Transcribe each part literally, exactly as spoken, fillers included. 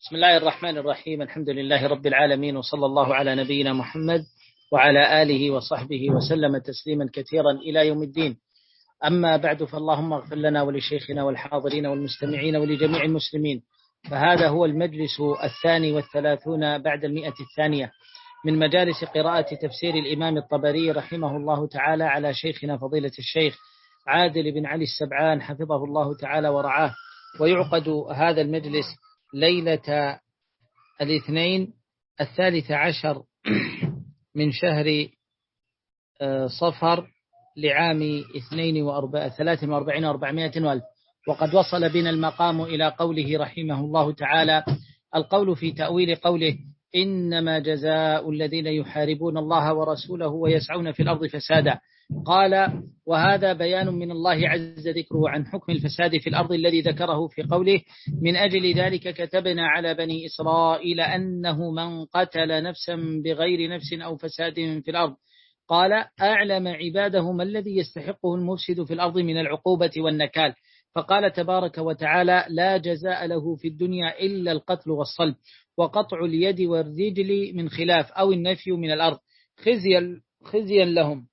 بسم الله الرحمن الرحيم. الحمد لله رب العالمين، وصلى الله على نبينا محمد وعلى آله وصحبه وسلم تسليما كثيرا إلى يوم الدين. أما بعد، فاللهم اغفر لنا ولشيخنا والحاضرين والمستمعين ولجميع المسلمين. فهذا هو المجلس الثاني والثلاثون بعد المئة الثانية من مجالس قراءة تفسير الإمام الطبري رحمه الله تعالى على شيخنا فضيلة الشيخ عادل بن علي السبعان حفظه الله تعالى ورعاه. ويعقد هذا المجلس ليلة الاثنين الثالث عشر من شهر صفر لعام اثنين وأربع ثلاث وأربعين وأربعمائة والف. وقد وصل بنا المقام إلى قوله رحمه الله تعالى: القول في تأويل قوله: إنما جزاء الذين يحاربون الله ورسوله ويسعون في الأرض فسادا. قال: وهذا بيان من الله عز ذكره عن حكم الفساد في الأرض الذي ذكره في قوله: من أجل ذلك كتبنا على بني إسرائيل أنه من قتل نفسا بغير نفس أو فساد في الأرض قال: أعلم عباده ما الذي يستحقه المفسد في الأرض من العقوبة والنكال. فقال تبارك وتعالى: لا جزاء له في الدنيا إلا القتل والصلب وقطع اليد والرجل من خلاف أو النفي من الأرض خزيا خزيا لهم.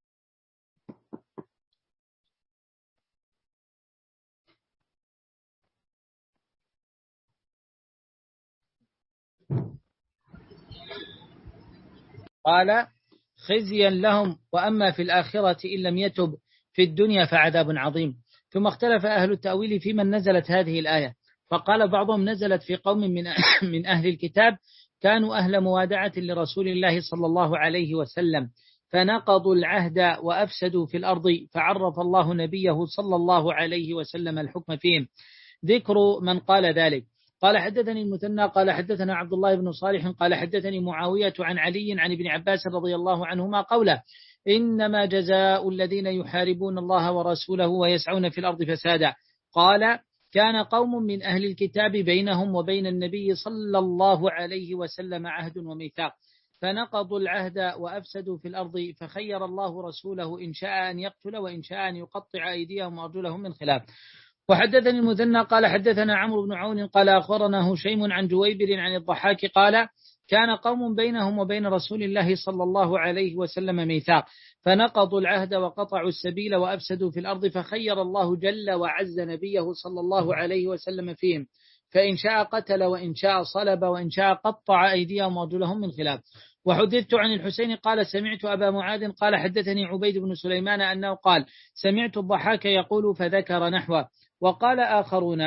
قال: خزيا لهم، وأما في الآخرة إن لم يتب في الدنيا فعذاب عظيم. ثم اختلف أهل التأويل في من نزلت هذه الآية، فقال بعضهم: نزلت في قوم من من أهل الكتاب كانوا أهل موادعة لرسول الله صلى الله عليه وسلم فنقضوا العهد وأفسدوا في الأرض، فعرف الله نبيه صلى الله عليه وسلم الحكم فيهم. ذكر من قال ذلك: قال حدثني المثنى قال حدثنا عبد الله بن صالح قال حدثني معاوية عن علي عن ابن عباس رضي الله عنهما قوله: إنما جزاء الذين يحاربون الله ورسوله ويسعون في الأرض فسادا. قال: كان قوم من أهل الكتاب بينهم وبين النبي صلى الله عليه وسلم عهد وميثاق فنقضوا العهد وأفسدوا في الأرض، فخير الله رسوله إن شاء أن يقتل وإن شاء أن يقطع أيديهم وأرجلهم من خلاف. وحدثني المثنى قال حدثنا عمرو بن عون قال أخبرنا هشيم عن جويبر عن الضحاك قال: كان قوم بينهم وبين رسول الله صلى الله عليه وسلم ميثاق فنقضوا العهد وقطعوا السبيل وأفسدوا في الأرض، فخير الله جل وعز نبيه صلى الله عليه وسلم فيهم، فإن شاء قتل وإن شاء صلب وإن شاء قطع أيديهم وأرجلهم من خلاف. وحدثت عن الحسين قال: سمعت أبا معاذ قال حدثني عبيد بن سليمان أنه قال: سمعت الضحاك يقول فذكر نحوه. وقال آخرون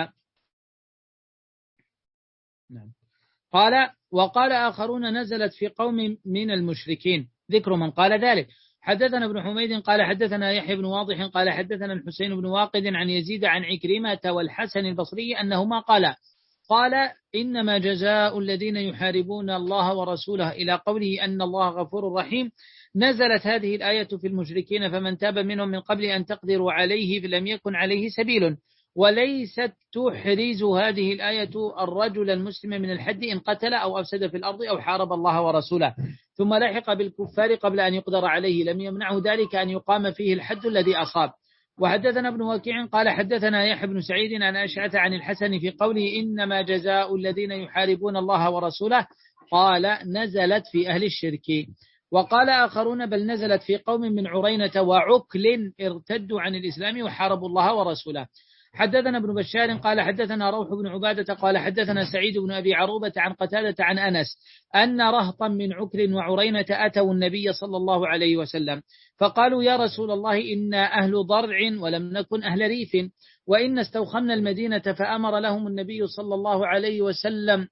نعم قال وقال آخرون نزلت في قوم من المشركين، ذكر من قال ذلك. حدثنا ابن حميد قال حدثنا يحيى بن واضح قال حدثنا الحسين بن واقد عن يزيد عن عكرمة والحسن البصري أنهما قال قال إنما جزاء الذين يحاربون الله ورسوله إلى قوله أن الله غفور رحيم نزلت هذه الآية في المشركين، فمن تاب منهم من قبل أن تقدروا عليه فلم يكن عليه سبيل. وليست تحرز هذه الآية الرجل المسلم من الحد إن قتل أو أفسد في الأرض أو حارب الله ورسوله ثم لحق بالكفار قبل أن يقدر عليه، لم يمنعه ذلك أن يقام فيه الحد الذي أصاب. وحدثنا ابن وكيع قال حدثنا يحيى بن سعيد عن أشعث عن الحسن في قوله إنما جزاء الذين يحاربون الله ورسوله قال: نزلت في أهل الشرك. وقال آخرون: بل نزلت في قوم من عرينة وعكل ارتدوا عن الإسلام وحاربوا الله ورسوله. حدثنا ابن بشار قال حدثنا روح بن عبادة قال حدثنا سعيد بن أبي عروبة عن قتادة عن أنس أن رهطا من عكر وعرينة أتوا النبي صلى الله عليه وسلم فقالوا: يا رسول الله إنا أهل ضرع ولم نكن أهل ريف، وإن استوخمنا المدينة، فأمر لهم النبي صلى الله عليه وسلم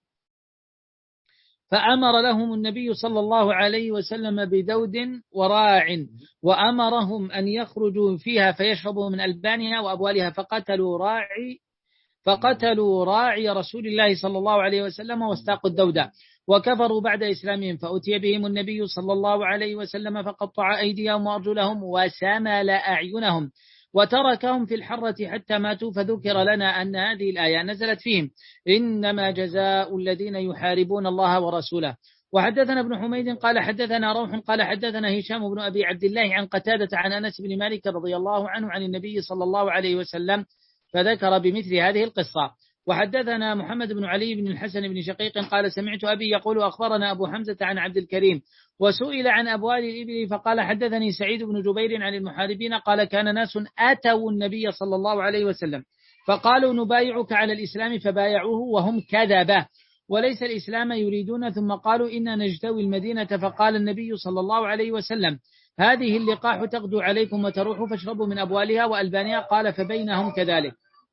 فأمر لهم النبي صلى الله عليه وسلم بدود وراع، وأمرهم أن يخرجوا فيها فيشربوا من ألبانها وأبوالها، فقتلوا راعي فقتلوا راعي رسول الله صلى الله عليه وسلم واستاقوا الدودة وكفروا بعد إسلامهم، فأتي بهم النبي صلى الله عليه وسلم فقطع أيديهم وأرجلهم وسمل أعينهم وتركهم في الحرة حتى ماتوا، فذكر لنا أن هذه الآية نزلت فيهم إنما جزاء الذين يحاربون الله ورسوله. وحدثنا ابن حميد قال حدثنا روح قال حدثنا هشام بن أبي عبد الله عن قتادة عن أنس بن مالك رضي الله عنه عن النبي صلى الله عليه وسلم فذكر بمثل هذه القصة. وحدثنا محمد بن علي بن الحسن بن شقيق قال سمعت أبي يقول أخبرنا أبو حمزة عن عبد الكريم وسئل عن أبوال الإبل فقال حدثني سعيد بن جبير عن المحاربين قال كان ناس أتوا النبي صلى الله عليه وسلم فقالوا نبايعك على الإسلام فبايعوه وهم كذبة وليس الإسلام يريدون ثم قالوا إنا نجتوي المدينة فقال النبي صلى الله عليه وسلم هذه اللقاح تغدو عليكم وتروح فاشربوا من أبوالها وألبانها قال فبينهم كذلك.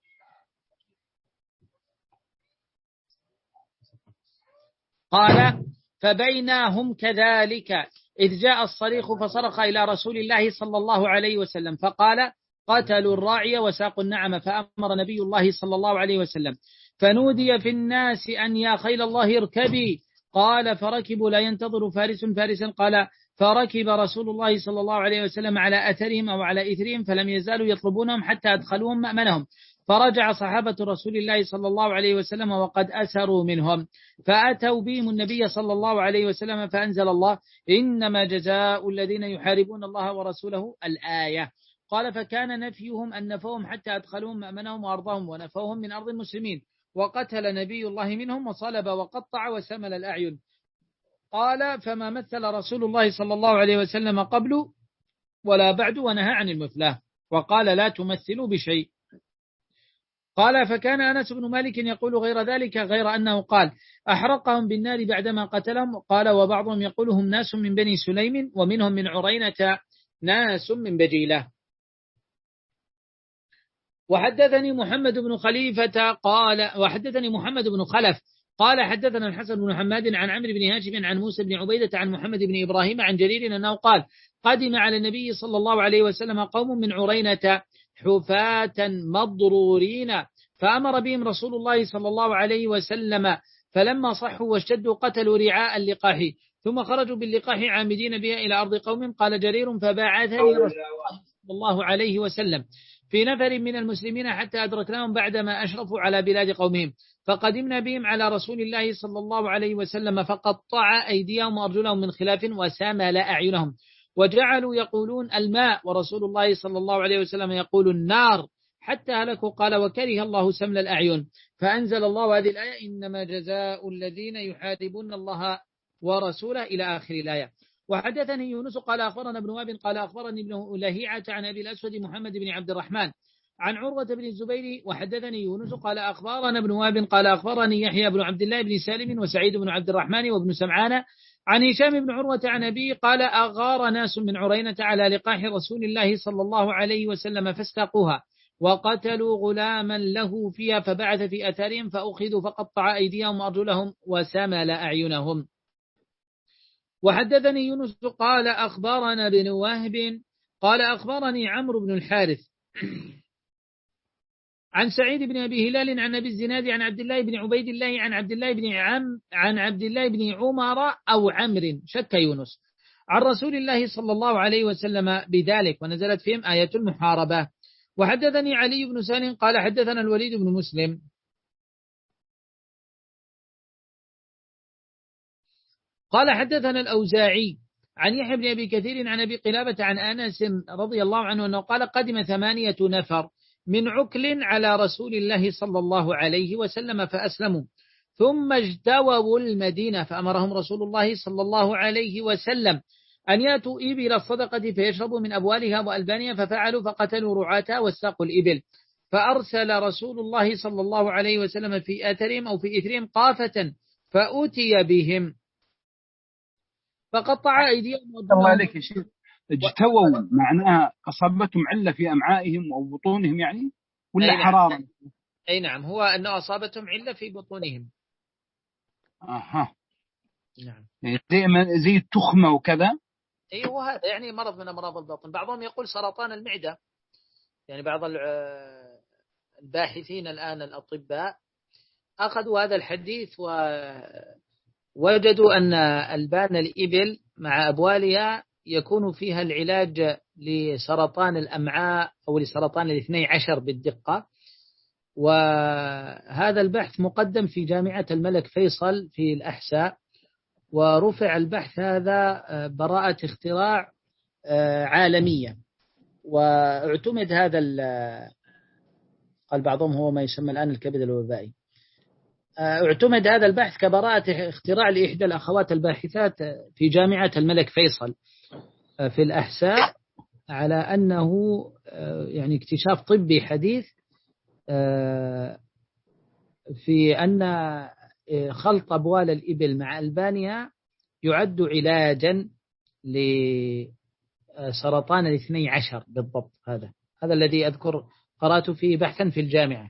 قال فبينهم كذلك إذ جاء الصريخ فصرخ إلى رسول الله صلى الله عليه وسلم فقال قتلوا الراعي وساقوا النعم فأمر نبي الله صلى الله عليه وسلم فنودي في الناس أن يا خيل الله اركبي قال فركبوا لا ينتظر فارس فارسا قال فركب رسول الله صلى الله عليه وسلم على أثرهم أو على إثرهم فلم يزالوا يطلبونهم حتى أدخلوهم مأمنهم فرجع صحابة رسول الله صلى الله عليه وسلم وقد أسروا منهم فأتوا بهم النبي صلى الله عليه وسلم فأنزل الله إنما جزاء الذين يحاربون الله ورسوله الآية. قال فكان نفيهم أن نفوهم حتى أدخلوهم مأمنهم وأرضهم ونفوهم من أرض المسلمين وقتل نبي الله منهم وصلب وقطع وسمل الأعين. قال فما مثل رسول الله صلى الله عليه وسلم قبل ولا بعد ونهى عن المثلة وقال لا تمثلوا بشيء. قال فكان أنس بن مالك يقول غير ذلك غير أنه قال أحرقهم بالنار بعدما قتلهم. قال وبعضهم يقول هم ناس من بني سليم ومنهم من عرينة ناس من بجيلة. وحدثني محمد بن خليفة قال وحدثني محمد بن خلف قال حدثنا الحسن بن حماد عن عمرو بن هاشم عن موسى بن عبيدة عن محمد بن إبراهيم عن جرير أنه قال قدم على النبي صلى الله عليه وسلم قوم من عرينة حفاة مضرورين فأمر بهم رسول الله صلى الله عليه وسلم فلما صحوا واشتدوا قتلوا رعاء اللقاح ثم خرجوا باللقاح عامدين بها إلى أرض قوم. قال جرير فبعثني رسول الله صلى الله عليه وسلم في نفر من المسلمين حتى أدركناهم بعدما أشرفوا على بلاد قومهم فقدمنا بهم على رسول الله صلى الله عليه وسلم فقطع أيديهم وأرجلهم من خلاف وسامل أعينهم وجعلوا يقولون الماء ورسول الله صلى الله عليه وسلم يقول النار حتى هلكوا. قال وكره الله سمل الأعين فأنزل الله هذه الآية إنما جزاء الذين يحاربون الله ورسوله إلى آخر الآية. وحدثني يونس قال أخبرنا ابن وهب قال أخبرني ابن لهيعة عن أبي الأسود محمد بن عبد الرحمن عن عروة بن الزبير. وحدثني يونس قال أخبرنا ابن وهب قال أخبرني يحيى بن عبد الله بن سالم وسعيد بن عبد الرحمن وابن سمعان عن هشام بن عروة عن أبي قال أغار ناس من عرينة على لقاح رسول الله صلى الله عليه وسلم فاستاقوها وقتلوا غلاما له فيها فبعث في أثارهم فأخذوا فقطع أيديهم وأرجلهم وسمل أعينهم. وحدثني يونس قال أخبرنا بن وهب قال أخبرني عمرو بن الحارث عن سعيد بن أبي هلال عن أبي الزناد عن عبد الله بن عبيد الله عن عبد الله بن عم عن عبد الله بن عمر أو عمرو شك يونس عن رسول الله صلى الله عليه وسلم بذلك ونزلت فيهم آية المحاربة. وحدثني علي بن سالم قال حدثنا الوليد بن مسلم قال حدثنا الأوزاعي عن يحيى بن أبي كثير عن أبي قلابة عن أنس رضي الله عنه أنه قال قدم ثمانية نفر من عكل على رسول الله صلى الله عليه وسلم فأسلموا ثم اجتووا المدينة فأمرهم رسول الله صلى الله عليه وسلم أن يأتوا إبل الصدقة فيشربوا من أبوالها وألبانها ففعلوا فقتلوا رعاتها واستاقوا الإبل فأرسل رسول الله صلى الله عليه وسلم في أثرهم أو في إثرهم قافة فأتي بهم فقطع أيديهم. الله عليك يا شيخ اجتووا معناها أصابتهم علة في أمعائهم أو بطونهم يعني ولا أي حرارة؟ نعم. أي نعم هو أنه أصابتهم علة في بطونهم. أها نعم زي ما زي التخمة وكذا. أي هو هذا يعني مرض من أمراض البطن. بعضهم يقول سرطان المعدة يعني بعض الباحثين الآن الأطباء أخذوا هذا الحديث ووجدوا أن ألبان الإبل مع أبوالها يكون فيها العلاج لسرطان الأمعاء أو لسرطان الاثني عشر بالدقة. وهذا البحث مقدم في جامعة الملك فيصل في الأحساء ورفع البحث هذا براءة اختراع عالمية واعتمد هذا قال بعضهم هو ما يسمى الآن الكبد الوبائي اعتمد هذا البحث كبراءة اختراع لإحدى الأخوات الباحثات في جامعة الملك فيصل في الأحساء، على أنه يعني اكتشاف طبي حديث في أن خلط أبوال الإبل مع ألبانها يعد علاجا لسرطان الاثني عشر بالضبط. هذا هذا الذي أذكر قرأت فيه بحثا في الجامعة.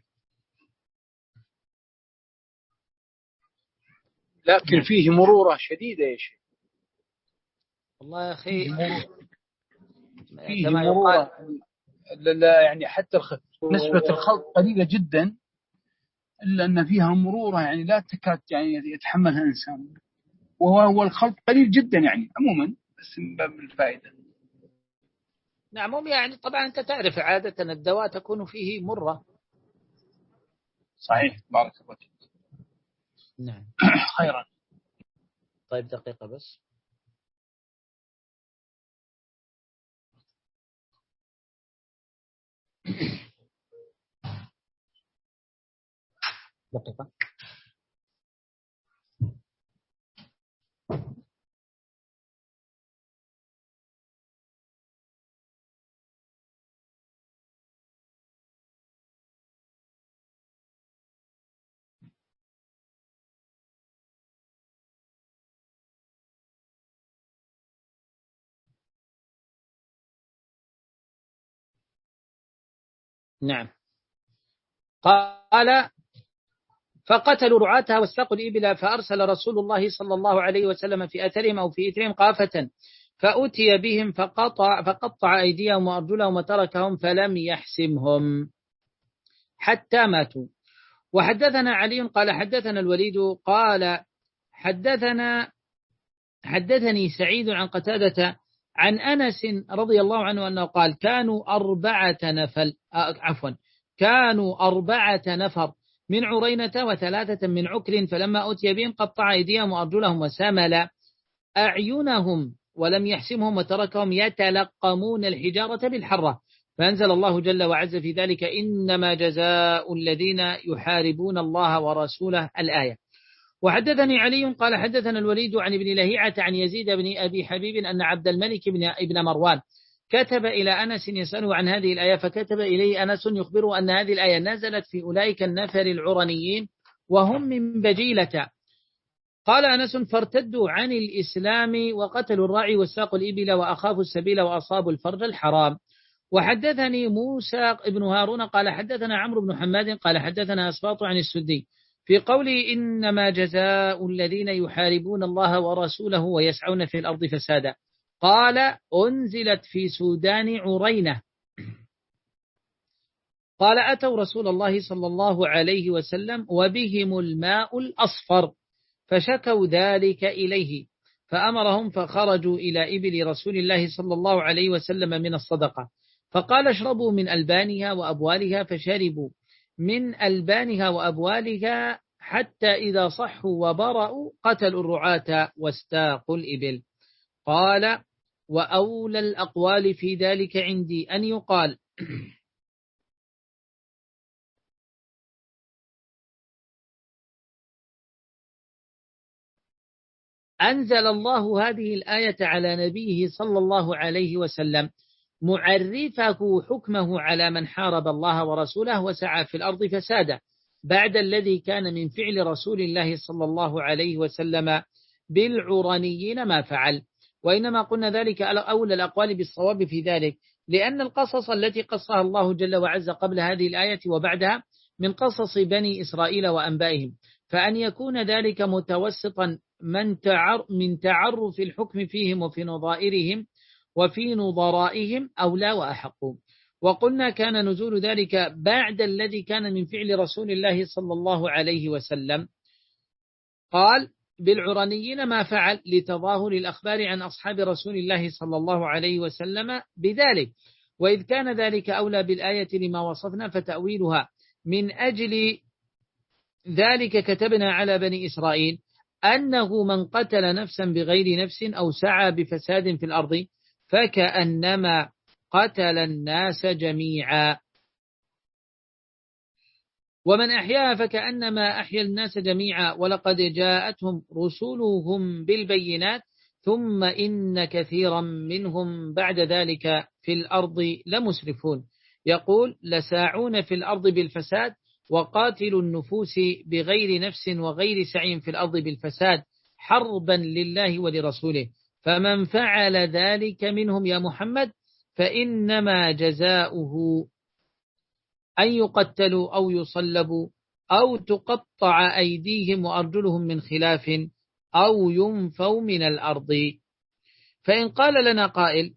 لكن فيه مرورة شديدة يا شيخ. والله يا أخي فيه مرورة, فيه كما مرورة. لا يعني حتى الخ... نسبة الخلط قليلة جدا، إلا أن فيها مرورة يعني لا تكاد يعني يتحملها إنسان، وهو هو الخلط قليل جدا يعني عموما، بس من باب الفائدة. نعم يعني طبعا أنت تعرف عادة الدواء تكون فيه مرة. صحيح. بارك الله فيك. نعم. خيرا. طيب دقيقة بس. دقيقة. نعم. قال فقتلوا رعاتها واستقوا الإبل، فأرسل رسول الله صلى الله عليه وسلم في أثرهم أو في إثرهم قافة، فأتي بهم فقطع, فقطع أيديهم وأرجلهم وتركهم فلم يحسمهم حتى ماتوا. وحدثنا علي قال حدثنا الوليد قال حدثنا حدثني سعيد عن قتادة عن أنس رضي الله عنه أنه قال كانوا أربعة نفل عفوا كانوا أربعة نفر من عرينة وثلاثة من عكر، فلما أتي بهم قطع أيديهم وأرجلهم وسمل أعينهم ولم يحسمهم وتركهم يتلقمون الحجارة بالحرة، فأنزل الله جل وعز في ذلك إنما جزاء الذين يحاربون الله ورسوله الآية. وحدثني علي قال حدثنا الوليد عن ابن لهيعة عن يزيد بن أبي حبيب أن عبد الملك بن ابن مروان كتب إلى أنس يسأله عن هذه الآية، فكتب إليه أنس يخبره أن هذه الآية نزلت في أولئك النفر العرنيين وهم من بجيلة. قال أنس فارتدوا عن الإسلام وقتلوا الراعي وساقوا الإبل وأخافوا السبيل وأصابوا الفرج الحرام. وحدثني موسى بن هارون قال حدثنا عمرو بن حماد قال حدثنا أسباط عن السدي في قوله إنما جزاء الذين يحاربون الله ورسوله ويسعون في الأرض فسادا، قال أنزلت في سودان عرينة. قال أتوا رسول الله صلى الله عليه وسلم وبهم الماء الأصفر فشكوا ذلك إليه فأمرهم فخرجوا إلى إبل رسول الله صلى الله عليه وسلم من الصدقة، فقال اشربوا من ألبانها وأبوالها، فشربوا من ألبانها وأبوالها حتى إذا صحوا وبرأوا قتلوا الرعاة واستاقوا الإبل. قال وأولى الأقوال في ذلك عندي أن يقال أنزل الله هذه الآية على نبيه صلى الله عليه وسلم معرفه حكمه على من حارب الله ورسوله وسعى في الأرض فسادا، بعد الذي كان من فعل رسول الله صلى الله عليه وسلم بالعرنيين ما فعل. وإنما قلنا ذلك أولى الأقوال بالصواب في ذلك، لأن القصص التي قصها الله جل وعز قبل هذه الآية وبعدها من قصص بني إسرائيل وأنبائهم، فأن يكون ذلك متوسطا من تعر من تعرف الحكم فيهم وفي نظائرهم وفي نظرائهم أولى وأحق. وقلنا كان نزول ذلك بعد الذي كان من فعل رسول الله صلى الله عليه وسلم. قال بالعرنيين ما فعل لتظاهر الأخبار عن أصحاب رسول الله صلى الله عليه وسلم بذلك، وإذ كان ذلك أولى بالآية لما وصفنا فتأويلها من أجل ذلك كتبنا على بني إسرائيل أنه من قتل نفسا بغير نفس أو سعى بفساد في الأرض فكأنما قتل الناس جميعا. ومن أحياها فكأنما أحيا الناس جميعا ولقد جاءتهم رسلهم بالبينات ثم إن كثيرا منهم بعد ذلك في الأرض لمسرفون. يقول لساعون في الأرض بالفساد وقاتلوا النفوس بغير نفس وغير سعي في الأرض بالفساد حربا لله ولرسوله، فمن فعل ذلك منهم يا محمد فإنما جزاؤه أن يقتلوا أو يصلبوا أو تقطع أيديهم وأرجلهم من خلاف أو ينفوا من الأرض. فإن قال لنا قائل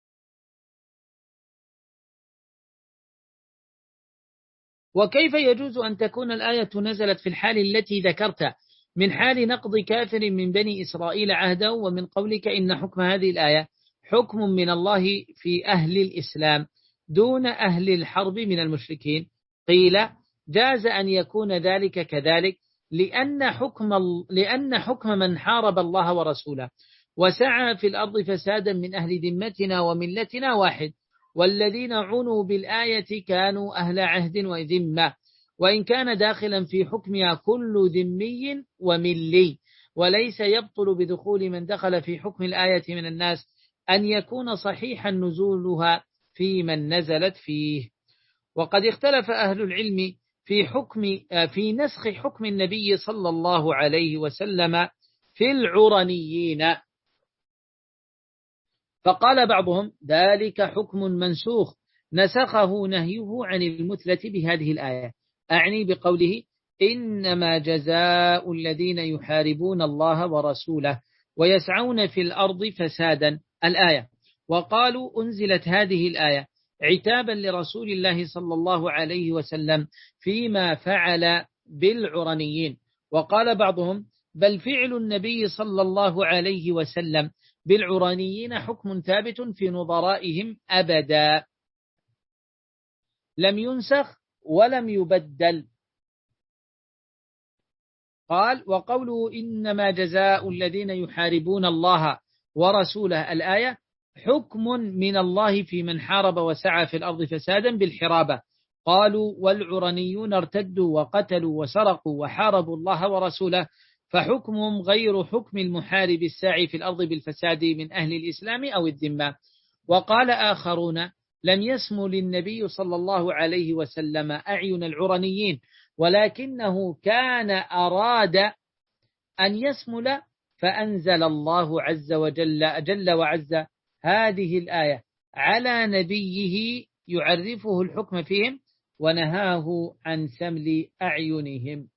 وكيف يجوز أن تكون الآية نزلت في الحال التي ذكرت من حال نقض كافر من بني إسرائيل عهده، ومن قولك إن حكم هذه الآية حكم من الله في أهل الإسلام دون أهل الحرب من المشركين؟ قيل جاز أن يكون ذلك كذلك لأن حكم, لأن حكم من حارب الله ورسوله وسعى في الأرض فسادا من أهل ذمتنا وملتنا واحد، والذين عنوا بالآية كانوا أهل عهد وذمة، وإن كان داخلا في حكمها كل ذمي وملي، وليس يبطل بدخول من دخل في حكم الآية من الناس أن يكون صحيحا نزولها في من نزلت فيه. وقد اختلف أهل العلم في حكم في نسخ حكم النبي صلى الله عليه وسلم في العرنيين، فقال بعضهم ذلك حكم منسوخ نسخه نهيه عن المثلة بهذه الآية، أعني بقوله إنما جزاء الذين يحاربون الله ورسوله ويسعون في الأرض فسادا الآية، وقالوا أنزلت هذه الآية عتابا لرسول الله صلى الله عليه وسلم فيما فعل بالعرنيين. وقال بعضهم بل فعل النبي صلى الله عليه وسلم بالعرنيين حكم ثابت في نظرائهم أبدا لم ينسخ ولم يبدل. قال وقوله إنما جزاء الذين يحاربون الله ورسوله الآية حكم من الله في من حارب وسعى في الأرض فسادا بالحرابة. قالوا والعرنيون ارتدوا وقتلوا وسرقوا وحاربوا الله ورسوله فحكمهم غير حكم المحارب الساعي في الأرض بالفساد من أهل الإسلام أو الذمة. وقال آخرون لم يسم للنبي صلى الله عليه وسلم أعين العرنيين، ولكنه كان أراد أن يسمل فأنزل الله عز وجل جل وعز هذه الآية على نبيه يعرفه الحكم فيهم ونهاه عن سمل أعينهم.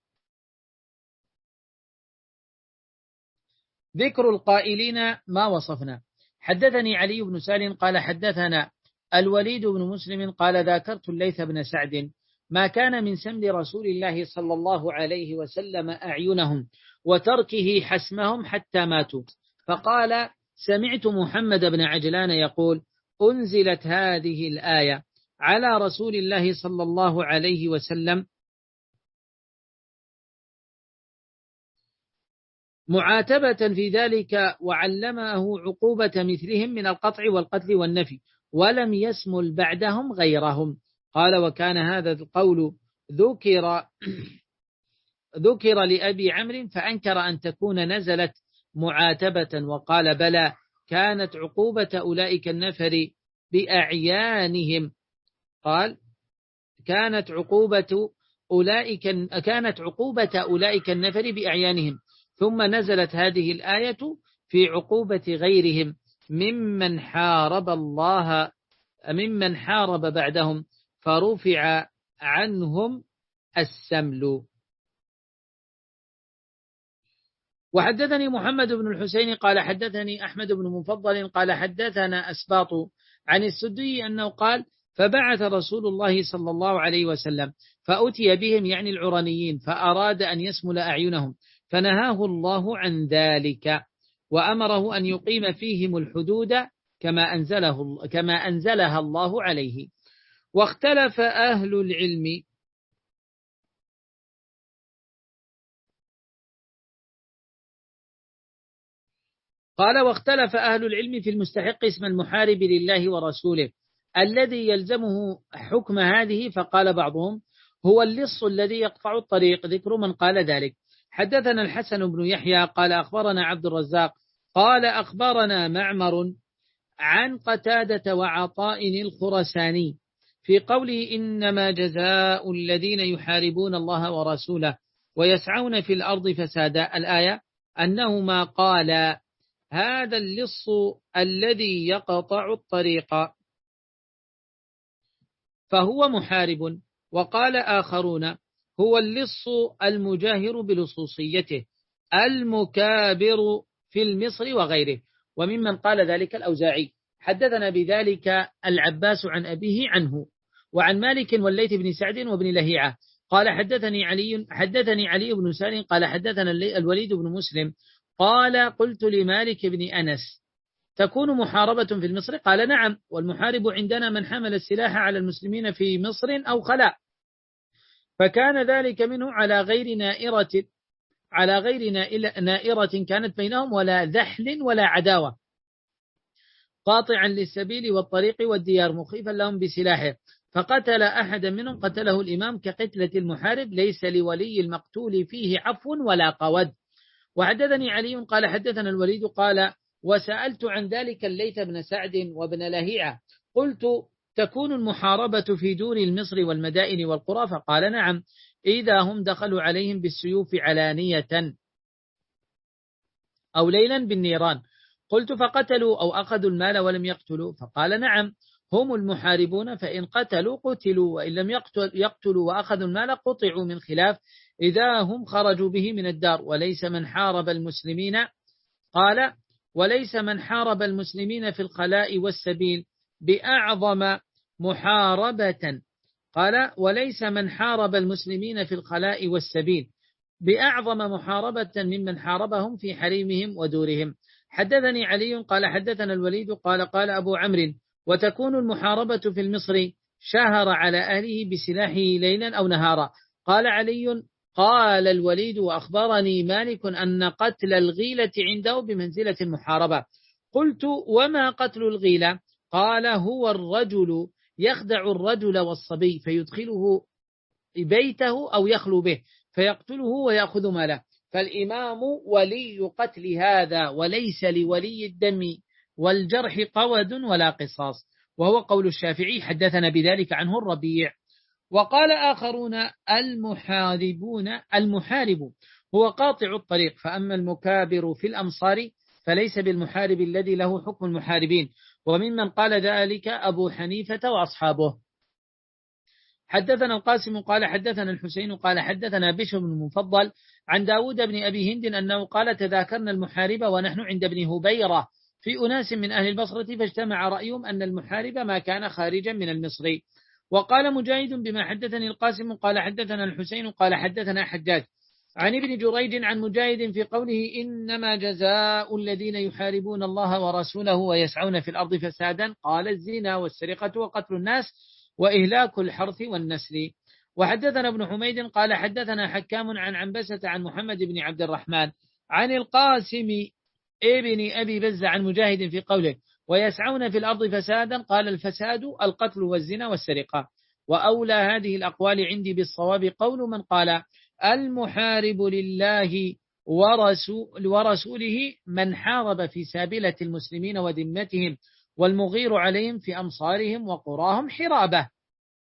ذكر القائلين ما وصفنا. حدثني علي بن سالم قال حدثنا الوليد بن مسلم قال ذاكرت الليث بن سعد ما كان من سمل رسول الله صلى الله عليه وسلم أعينهم وتركه حسمهم حتى ماتوا، فقال سمعت محمد بن عجلان يقول أنزلت هذه الآية على رسول الله صلى الله عليه وسلم معاتبة في ذلك وعلمه عقوبة مثلهم من القطع والقتل والنفي ولم يسمل بعدهم غيرهم. قال وكان هذا القول ذكر ذكر لأبي عمرو فأنكر أن تكون نزلت معاتبة وقال بلى كانت عقوبة أولئك النفر بأعيانهم. قال كانت عقوبة أولئك كانت عقوبة أولئك النفر بأعيانهم، ثم نزلت هذه الآية في عقوبة غيرهم ممن حارب الله ممن حارب بعدهم فرفع عنهم السمل. وحدثني محمد بن الحسين قال حدثني أحمد بن مفضل قال حدثنا أسباط عن السدي أنه قال فبعث رسول الله صلى الله عليه وسلم فأتي بهم يعني العرنيين فأراد أن يسمل أعينهم فنهاه الله عن ذلك وأمره أن يقيم فيهم الحدود كما أنزله كما أنزلها الله عليه. واختلف أهل العلم قال واختلف أهل العلم في المستحق اسم المحارب لله ورسوله الذي يلزمه حكم هذه، فقال بعضهم هو اللص الذي يقطع الطريق. ذكر من قال ذلك. حدثنا الحسن بن يحيى قال أخبرنا عبد الرزاق قال أخبرنا معمر عن قتادة وعطاء الخرساني في قوله إنما جزاء الذين يحاربون الله ورسوله ويسعون في الأرض فسادا الآية أنهما قال هذا اللص الذي يقطع الطريق فهو محارب، وقال آخرون هو اللص المجاهر بلصوصيته المكابر في المصر وغيره. وممن قال ذلك الأوزاعي. حدثنا بذلك العباس عن أبيه عنه وعن مالك والليث بن سعد وابن لهيعة قال حدثني علي حدثني علي بن سالم قال حدثنا الوليد بن مسلم قال قلت لمالك بن أنس تكون محاربة في المصر؟ قال نعم، والمحارب عندنا من حمل السلاح على المسلمين في مصر أو خلاء، فكان ذلك منه على غير نائرة على غير نائرة كانت بينهم ولا ذحل ولا عداوة، قاطعا للسبيل والطريق والديار مخيفا لهم بسلاحه، فقتل أحدا منهم قتله الإمام كقتلة المحارب، ليس لولي المقتول فيه عفو ولا قود. وحدثني علي قال حدثنا الوليد قال وسألت عن ذلك الليث بن سعد وابن لهيعة قلت تكون المحاربة في دور المصر والمدائن والقرى؟ فقال نعم، إذا هم دخلوا عليهم بالسيوف علانية أو ليلا بالنيران. قلت فقتلوا أو أخذوا المال ولم يقتلوا؟ فقال نعم، هم المحاربون، فإن قتلوا قتلوا، وإن لم يقتل يقتلوا وأخذوا المال قطعوا من خلاف إذا هم خرجوا به من الدار. وليس من حارب المسلمين قال وليس من حارب المسلمين في الخلاء والسبيل بأعظم محاربة قال وليس من حارب المسلمين في الخلاء والسبيل بأعظم محاربة ممن حاربهم في حريمهم ودورهم. حدثني علي قال حدثنا الوليد قال قال أبو عمرو وتكون المحاربة في المصر شهر على أهله بسلاحه ليلا أو نهارا. قال علي قال الوليد وأخبرني مالك أن قتل الغيلة عنده بمنزلة المحاربة. قلت وما قتل الغيلة؟ قال هو الرجل يخدع الرجل والصبي فيدخله بيته أو يخلو به فيقتله ويأخذ ماله، فالإمام ولي قتل هذا وليس لولي الدم والجرح قود ولا قصاص، وهو قول الشافعي. حدثنا بذلك عنه الربيع. وقال آخرون المحاربون المحارب هو قاطع الطريق، فأما المكابر في الأمصار فليس بالمحارب الذي له حكم المحاربين، وممن قال ذلك أبو حنيفة وأصحابه. حدثنا القاسم قال حدثنا الحسين قال حدثنا بشر بن المفضل عن داود بن أبي هند أنه قال تذاكرنا المحارب ونحن عند ابن هبيرة في أناس من أهل البصرة، فاجتمع رأيهم أن المحارب ما كان خارجا من المصري. وقال مجاهد بما حدثني القاسم قال حدثنا الحسين قال حدثنا حجاج عن ابن جريج عن مجاهد في قوله إنما جزاء الذين يحاربون الله ورسوله ويسعون في الأرض فسادا قال الزنا والسرقة وقتل الناس وإهلاك الحرث والنسل. وحدثنا ابن حميد قال حدثنا حكام عن عنبسة عن محمد بن عبد الرحمن عن القاسم ابن أبي بزة عن مجاهد في قوله ويسعون في الأرض فسادا قال الفساد القتل والزنا والسرقة. وأولى هذه الأقوال عندي بالصواب قول من قال المحارب لله ورسول ورسوله من حارب في سابلة المسلمين وذمتهم والمغير عليهم في أمصارهم وقراهم حرابة.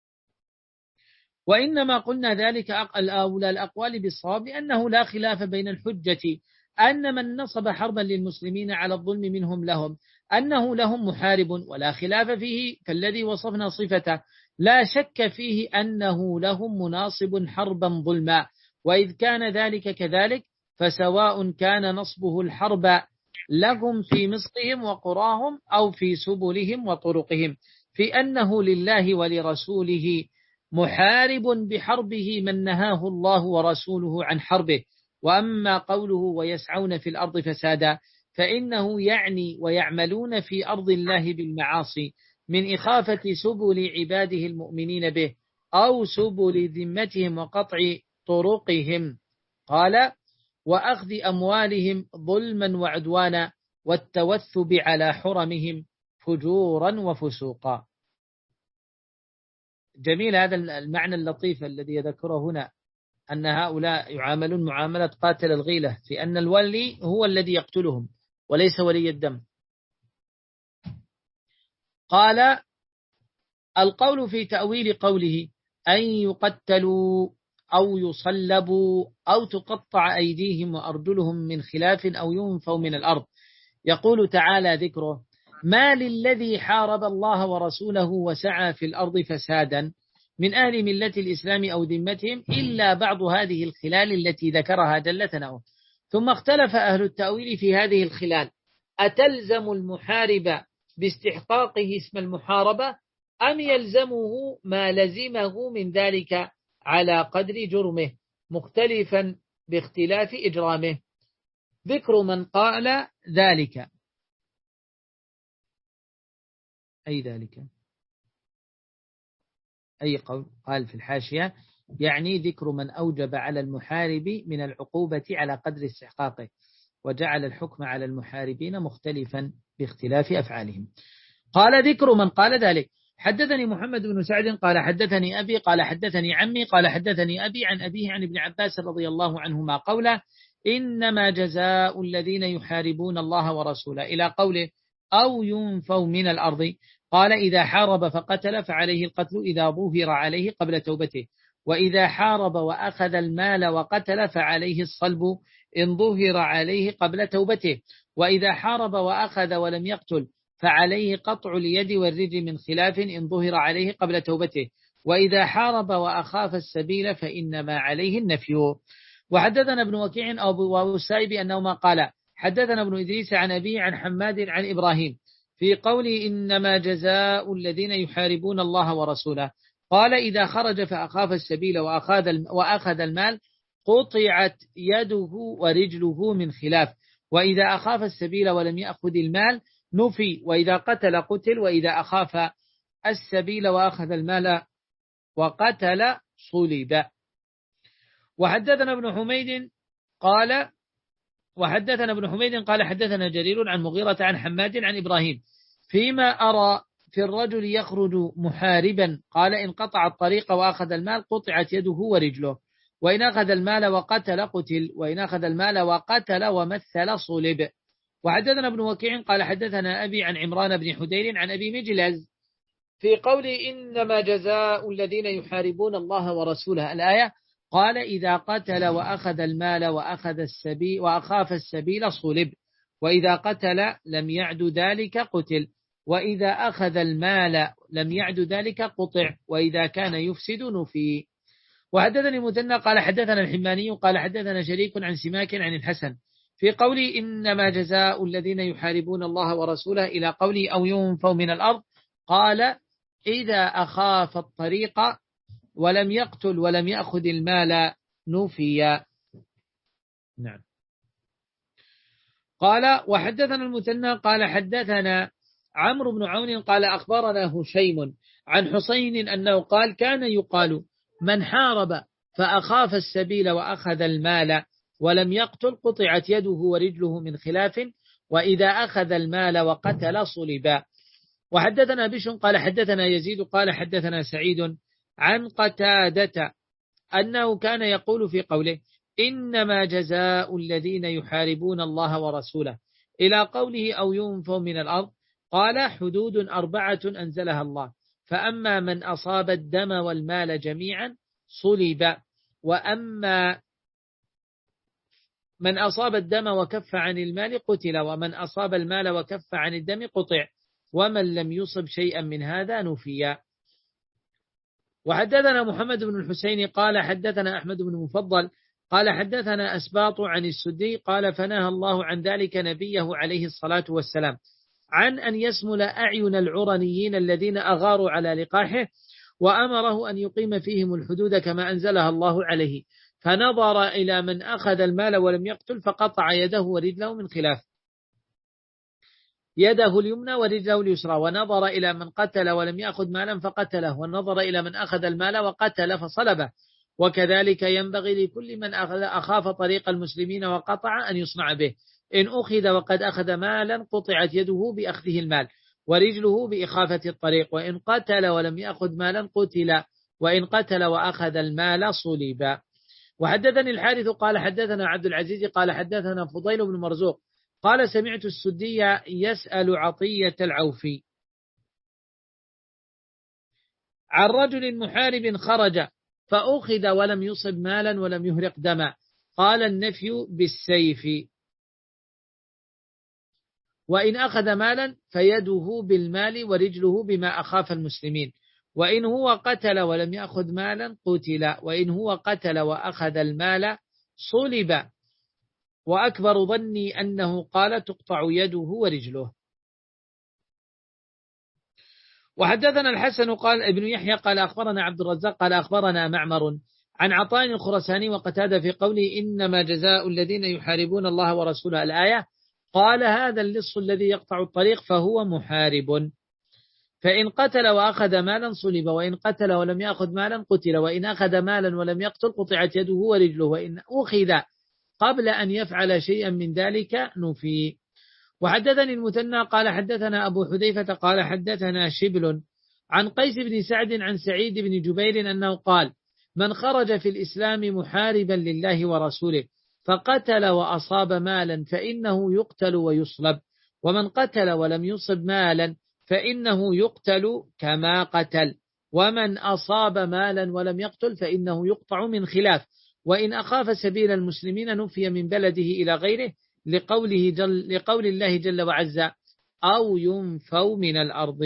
وإنما قلنا ذلك الأولى الأقوال بالصواب لأنه لا خلاف بين الحجة أن من نصب حربا للمسلمين على الظلم منهم لهم أنه لهم محارب، ولا خلاف فيه فالذي وصفنا صفته لا شك فيه أنه لهم مناصب حربا ظلما. وإذ كان ذلك كذلك فسواء كان نصبه الحرب لهم في مصرهم وقراهم أو في سبلهم وطرقهم، في أنه لله ولرسوله محارب بحربه من نهاه الله ورسوله عن حربه. وأما قوله ويسعون في الأرض فسادا فإنه يعني ويعملون في أرض الله بالمعاصي من إخافة سبل عباده المؤمنين به أو سبل ذمتهم وقطع طرقهم. قال وأخذ أموالهم ظلما وعدوانا والتوثب على حرمهم فجورا وفسوقا. جميل هذا المعنى اللطيف الذي يذكره هنا، أن هؤلاء يعاملون معاملة قاتل الغيلة، في أن الولي هو الذي يقتلهم وليس ولي الدم. قال القول في تأويل قوله أن يقتلوا أو يصلبوا أو تقطع أيديهم وأرجلهم من خلاف أو ينفوا من الأرض. يقول تعالى ذكره: ما للذي حارب الله ورسوله وسعى في الأرض فسادا من أهل ملة الإسلام أو ذمتهم إلا بعض هذه الخلال التي ذكرها جل ثناؤه. ثم اختلف أهل التأويل في هذه الخلال: أتلزم المحارب باستحقاقه اسم المحاربة أم يلزمه ما لزمه من ذلك على قدر جرمه، مختلفا باختلاف إجرامه. ذكر من قال ذلك، أي ذلك أي قول؟ قال في الحاشية: يعني ذكر من أوجب على المحارب من العقوبة على قدر استحقاقه، وجعل الحكم على المحاربين مختلفا باختلاف أفعالهم. قال ذكر من قال ذلك: حدثني محمد بن سعد قال حدثني أبي قال حدثني عمي قال حدثني أبي عن أبيه عن ابن عباس رضي الله عنهما قوله: إنما جزاء الذين يحاربون الله ورسوله، إلى قوله: أو ينفوا من الأرض. قال: إذا حارب فقتل فعليه القتل إذا ظهر عليه قبل توبته، وإذا حارب وأخذ المال وقتل فعليه الصلب إن ظهر عليه قبل توبته، وإذا حارب وأخذ ولم يقتل فعليه قطع اليد والرجل من خلاف إن ظهر عليه قبل توبته، وإذا حارب وأخاف السبيل فإنما عليه النفي. وحدثنا ابن وكيع أو السائب أنهما قال حدثنا ابن إدريس عن أبيه عن حماد عن إبراهيم في قوله: إنما جزاء الذين يحاربون الله ورسوله. قال: إذا خرج فأخاف السبيل وأخذ المال قطعت يده ورجله من خلاف، وإذا أخاف السبيل ولم يأخذ المال نفي، وإذا قتل قتل، وإذا أخاف السبيل وأخذ المال وقتل صلب. وحدثنا ابن حميد قال وحدثنا ابن حميد قال حدثنا جرير عن مغيرة عن حماد عن إبراهيم فيما أرى في الرجل يخرج محاربا. قال: إن قطع الطريق وأخذ المال قطعت يده ورجله، وإن أخذ المال وقتل قتل، وإن أخذ المال وقتل ومثل صلب. وحدثنا ابن وكيع قال حدثنا أبي عن عمران بن حدير عن أبي مجلز في قوله: إنما جزاء الذين يحاربون الله ورسوله، الآية. قال: إذا قتل وأخذ المال وأخذ السبيل وأخاف السبيل صلب، وإذا قتل لم يعد ذلك قتل، وإذا أخذ المال لم يعد ذلك قطع، وإذا كان يفسد نفي. وحدثني مثنى قال حدثنا الحماني قال حدثنا شريك عن سماك عن الحسن في قولي: إنما جزاء الذين يحاربون الله ورسوله، إلى قولي: أو ينفوا من الأرض. قال: إذا أخاف الطريق ولم يقتل ولم يأخذ المال نفي. نعم. قال: وحدثنا المثنى قال حدثنا عمرو بن عون قال أخبرنا هشيم عن حسين أنه قال: كان يقال: من حارب فأخاف السبيل وأخذ المال ولم يقتل قطعت يده ورجله من خلاف، وإذا أخذ المال وقتل صلبا. وحدثنا بشر قال حدثنا يزيد قال حدثنا سعيد عن قتادة أنه كان يقول في قوله: إنما جزاء الذين يحاربون الله ورسوله، إلى قوله: أو ينفوا من الأرض. قال: حدود أربعة أنزلها الله، فأما من أصاب الدم والمال جميعا صلب، وأما من أصاب الدم وكف عن المال قتل، ومن أصاب المال وكف عن الدم قطع، ومن لم يصب شيئا من هذا نفي. وحدثنا محمد بن الحسين قال حدثنا أحمد بن مفضل قال حدثنا أسباط عن السدي قال: فنهى الله عن ذلك نبيه عليه الصلاة والسلام عن أن يسمل أعين العرنيين الذين أغاروا على لقاحه، وأمره أن يقيم فيهم الحدود كما أنزلها الله عليه. فنظر إلى من أخذ المال ولم يقتل فقطع يده ورجله من خلاف، يده اليمنى ورجله اليسرى، ونظر إلى من قتل ولم يأخذ مالا فقتله، ونظر إلى من أخذ المال وقتل فصلبه. وكذلك ينبغي لكل من أخاف طريق المسلمين وقطع أن يصنع به. إن أخذ وقد أخذ مالا قطعت يده بأخذه المال، ورجله بإخافة الطريق، وإن قتل ولم يأخذ مالا قتل، وإن قتل وأخذ المال صلب. وحدثني الحارث قال حدثنا عبد العزيز قال حدثنا فضيل بن مرزوق قال سمعت السدي يسأل عطية العوفي عن رجل محارب خرج فأخذ ولم يصب مالا ولم يهرق دما، قال النفي بالسيف، وإن أخذ مالا فيده بالمال ورجله بما أخاف المسلمين، وإن هو قتل ولم يأخذ مالا قتل، وإن هو قتل وأخذ المال صلب. وأكبر ظني أنه قال تقطع يده ورجله. وحدثنا الحسن قال ابن يحيى قال أخبرنا عبد الرزاق قال أخبرنا معمر عن عطاء الخرساني وقتادة في قوله إنما جزاء الذين يحاربون الله ورسوله الآية، قال هذا اللص الذي يقطع الطريق فهو محارب، فإن قتل وأخذ مالا صلب، وإن قتل ولم يأخذ مالا قتل، وإن أخذ مالا ولم يقتل قطعت يده ورجله، وإن أخذ قبل أن يفعل شيئا من ذلك نفي. وحدثني المثنى قال حدثنا أبو حذيفة قال حدثنا شبل عن قيس بن سعد عن سعيد بن جبير أنه قال من خرج في الإسلام محاربا لله ورسوله فقتل وأصاب مالا فإنه يقتل ويصلب، ومن قتل ولم يصب مالا فإنه يقتل كما قتل، ومن أصاب مالا ولم يقتل فإنه يقطع من خلاف، وإن أخاف سبيل المسلمين نفي من بلده إلى غيره لقوله جل لقول الله جل وعز أو ينفوا من الأرض.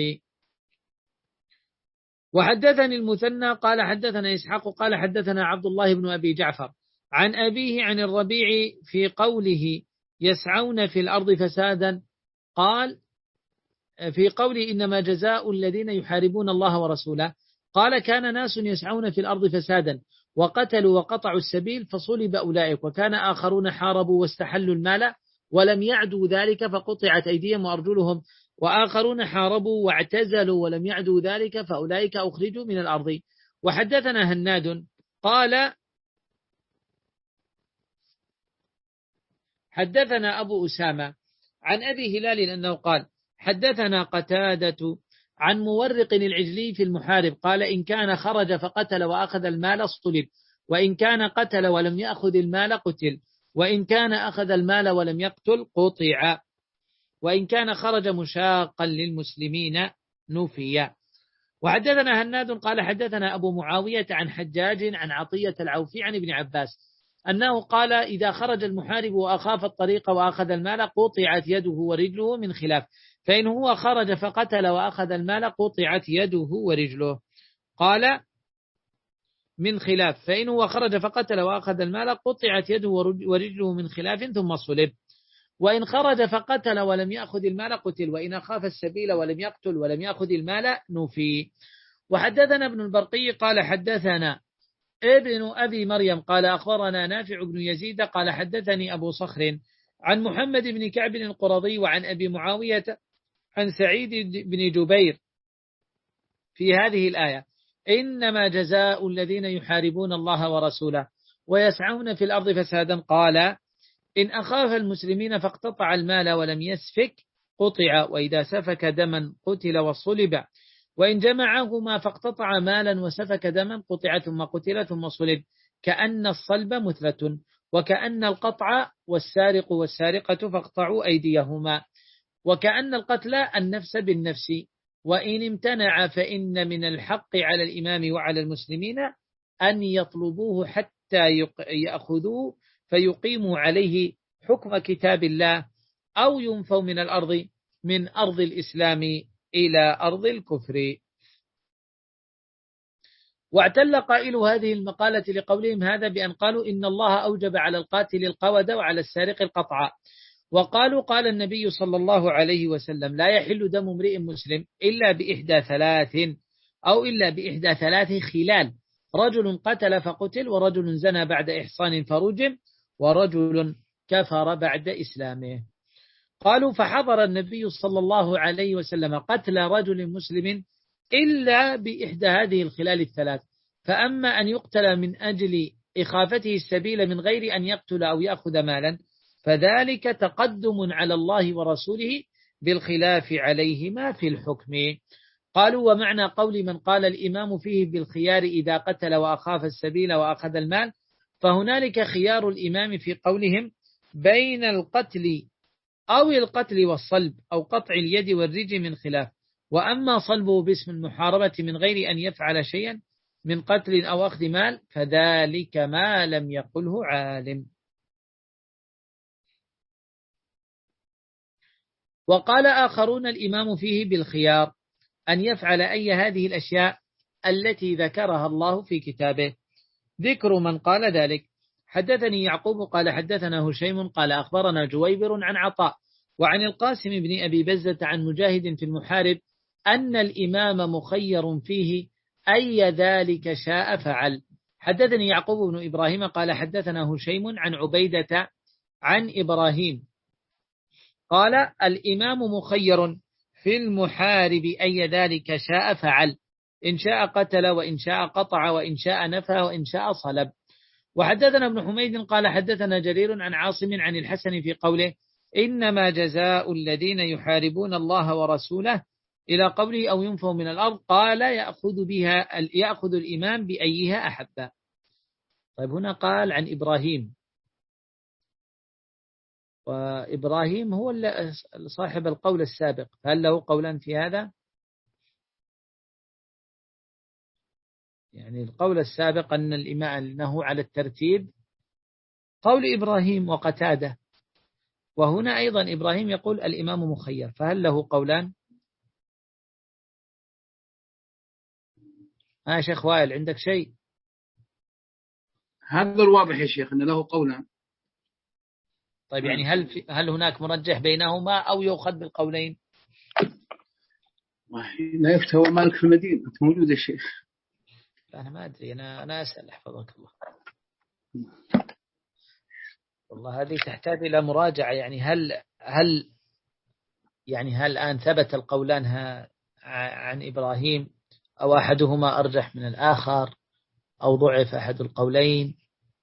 وحدثني المثنى قال حدثنا إسحاق قال حدثنا عبد الله بن أبي جعفر عن أبيه عن الربيع في قوله يسعون في الأرض فسادا، قال في قوله إنما جزاء الذين يحاربون الله ورسوله، قال كان ناس يسعون في الأرض فسادا وقتلوا وقطعوا السبيل فصلب أولئك، وكان آخرون حاربوا واستحلوا المال ولم يعدوا ذلك فقطعت أيديهم وأرجلهم، وآخرون حاربوا واعتزلوا ولم يعدوا ذلك فأولئك أخرجوا من الأرض. وحدثنا هناد قال حدثنا أبو أسامة عن أبي هلال أنه قال حدثنا قتادة عن مورق العجلي في المحارب قال إن كان خرج فقتل وأخذ المال اصطلب، وإن كان قتل ولم يأخذ المال قتل، وإن كان أخذ المال ولم يقتل قطع، وإن كان خرج مشاقا للمسلمين نفي. وحدثنا هناد قال حدثنا أبو معاوية عن حجاج عن عطية العوفي عن ابن عباس أنه قال إذا خرج المحارب وأخاف الطريق وأخذ المال قطعت يده ورجله من خلاف، فإن هو خرج فقتل وأخذ المال قطعت يده ورجله. قال من خلاف، فإن هو خرج فقتل وأخذ المال قطعت يده ورجله من خلاف ثم صلب، وإن خرج فقتل ولم يأخذ المال قتل، وإن أخاف السبيل ولم يقتل ولم يأخذ المال نفي. وحدثنا ابن البرقي قال حدثنا ابن أبي مريم قال أخبرنا نافع بن يزيد قال حدثني أبو صخر عن محمد بن كعب القرظي وعن أبي معاوية عن سعيد بن جبير في هذه الآية إنما جزاء الذين يحاربون الله ورسوله ويسعون في الأرض فسادا، قال إن أخاف المسلمين فاقتطع المال ولم يسفك قطع، وإذا سفك دما قتل وصلب، وإن جمعهما فاقتطع مالا وسفك دما قطع ثم قتل ثم صلب، كأن الصلب مثلة، وكأن القطع والسارق والسارقة فاقطعوا أيديهما، وكأن القتل النفس بالنفس، وإن امتنع فإن من الحق على الإمام وعلى المسلمين أن يطلبوه حتى يأخذوه فيقيموا عليه حكم كتاب الله أو ينفوا من الأرض من أرض الإسلام إلى أرض الكفر. واعتل قائل هذه المقالة لقولهم هذا بأن قالوا إن الله أوجب على القاتل القود وعلى السارق القطع، وقالوا قال النبي صلى الله عليه وسلم لا يحل دم امرئ مسلم إلا بإحدى ثلاث أو إلا بإحدى ثلاث خلال: رجل قتل فقتل، ورجل زنى بعد إحصان فرجم، ورجل كفر بعد إسلامه. قالوا فحضر النبي صلى الله عليه وسلم قتل رجل مسلم إلا بإحدى هذه الخلال الثلاث، فأما أن يقتل من أجل إخافته السبيل من غير أن يقتل أو يأخذ مالا فذلك تقدم على الله ورسوله بالخلاف عليهما في الحكم. قالوا ومعنى قول من قال الإمام فيه بالخيار إذا قتل وأخاف السبيل وأخذ المال، فهنالك خيار الإمام في قولهم بين القتل أو القتل والصلب أو قطع اليد والرجل من خلاف. وأما صلبه باسم المحاربة من غير أن يفعل شيئا من قتل أو أخذ مال فذلك ما لم يقله عالم. وقال آخرون الإمام فيه بالخيار أن يفعل أي هذه الأشياء التي ذكرها الله في كتابه. ذكر من قال ذلك: حدثني يعقوب قال حدثنا هشيم قال أخبرنا جويبر عن عطاء وعن القاسم بن أبي بزة عن مجاهد في المحارب أن الإمام مخير فيه أي ذلك شاء فعل. حدثني يعقوب بن إبراهيم قال حدثنا هشيم عن عبيدة عن إبراهيم قال الإمام مخير في المحارب أي ذلك شاء فعل، إن شاء قتل وإن شاء قطع وإن شاء نفى وإن شاء صلب. وحدثنا ابن حميد قال حدثنا جرير عن عاصم عن الحسن في قوله إنما جزاء الذين يحاربون الله ورسوله إلى قوله أو ينفوا من الأرض قال يأخذ بها يأخذ الإمام بأيها أحب. طيب هنا قال عن إبراهيم، وإبراهيم هو صاحب القول السابق، هل له قولا في هذا؟ يعني القول السابق أن الإمام أنه على الترتيب قول إبراهيم وقتادة، وهنا أيضا إبراهيم يقول الإمام مخير، فهل له قولان؟ ها شيخ وائل عندك شيء؟ هذا الواضح يا شيخ أن له قولان. طيب يعني هل في هل هناك مرجح بينهما أو يؤخذ بالقولين؟ لا يفتوى مالك في المدينة، أنت موجود يا شيخ؟ أنا ما أدري، أنا أنا أسأل حفظك الله. والله هذه تحتاج إلى مراجعة، يعني هل هل يعني هل الآن ثبت القولان عن إبراهيم أو أحدهما أرجح من الآخر أو ضعف أحد القولين؟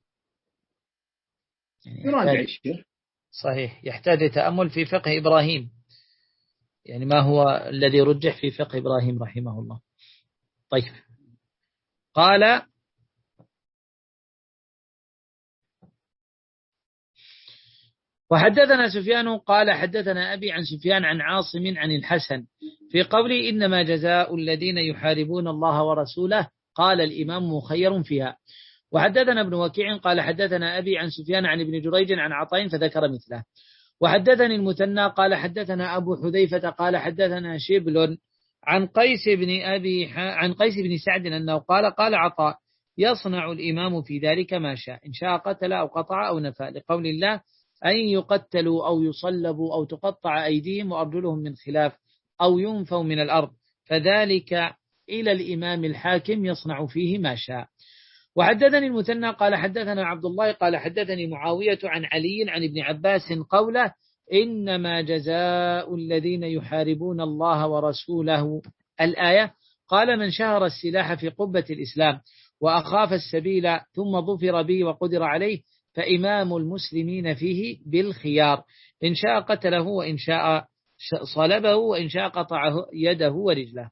يعني يحتاج صحيح يحتاج تأمل في فقه إبراهيم، يعني ما هو الذي رجح في فقه إبراهيم رحمه الله. طيب قال وحدثنا سفيان قال حدثنا أبي عن سفيان عن عاصم عن الحسن في قوله إنما جزاء الذين يحاربون الله ورسوله قال الإمام مخير فيها. وحدثنا ابن وكيع قال حدثنا أبي عن سفيان عن ابن جريج عن عطاء فذكر مثله. وحدثني المثنى قال حدثنا أبو حذيفة قال حدثنا شبل عن قيس بن أبي عن قيس بن سعد أنه قال قال عطاء يصنع الإمام في ذلك ما شاء إن شاء قتل أو قطع أو نفى، لقول الله أن يقتلوا أو يصلبوا أو تقطع أيديهم وأرجلهم من خلاف أو ينفوا من الأرض، فذلك إلى الإمام الحاكم يصنع فيه ما شاء. وحدثني المثنى قال حدثنا عبد الله قال حدثني معاوية عن علي عن ابن عباس قوله إنما جزاء الذين يحاربون الله ورسوله الآية قال من شهر السلاح في قبة الإسلام وأخاف السبيل ثم ظفر به وقدر عليه فإمام المسلمين فيه بالخيار إن شاء قتله وإن شاء صلبه وإن شاء قطعه يده ورجله.